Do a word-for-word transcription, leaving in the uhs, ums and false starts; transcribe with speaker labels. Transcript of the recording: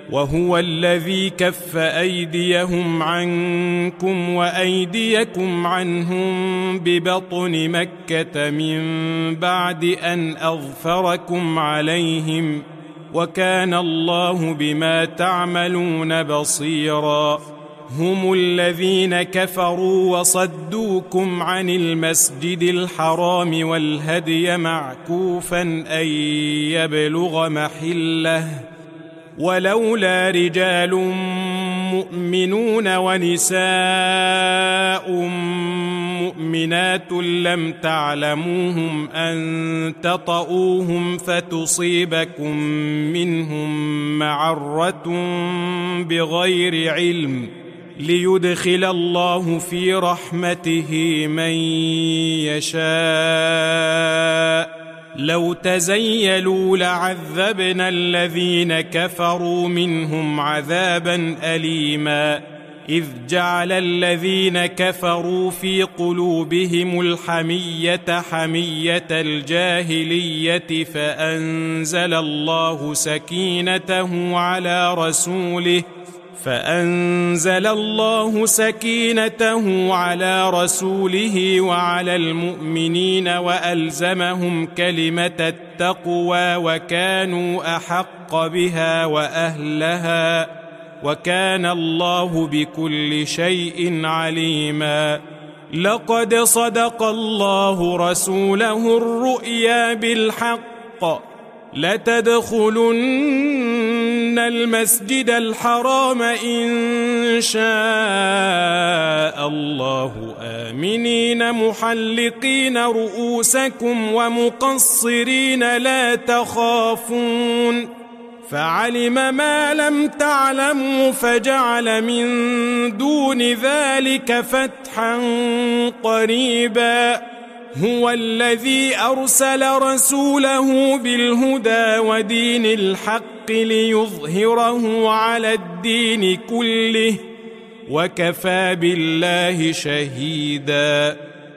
Speaker 1: وهو الذي كف أيديهم عنكم وأيديكم عنهم ببطن مكة من بعد أن أظفركم عليهم، وكان الله بما تعملون بصيرا. هم الذين كفروا وصدوكم عن المسجد الحرام والهدي معكوفا أن يبلغ محله، ولولا رجال مؤمنون ونساء مؤمنات لم تعلموهم أن تطؤوهم فتصيبكم منهم معرة بغير علم، ليدخل الله في رحمته من يشاء. لو تزيلوا لعذبنا الذين كفروا منهم عذابا أليما. إذ جعل الذين كفروا في قلوبهم الحمية حمية الجاهلية فأنزل الله سكينته على رسوله فأنزل الله سكينته على رسوله وعلى المؤمنين وألزمهم كلمة التقوى وكانوا أحق بها وأهلها، وكان الله بكل شيء عليما. لقد صدق الله رسوله الرؤيا بالحق لتدخلن المسجد الحرام إن شاء الله آمنين محلقين رؤوسكم ومقصرين لا تخافون، فعلم ما لم تعلموا فجعل من دون ذلك فتحا قريبا. هو الذي أرسل رسوله بالهدى ودين الحق ليظهره على الدين كله، وكفى بالله شهيدا.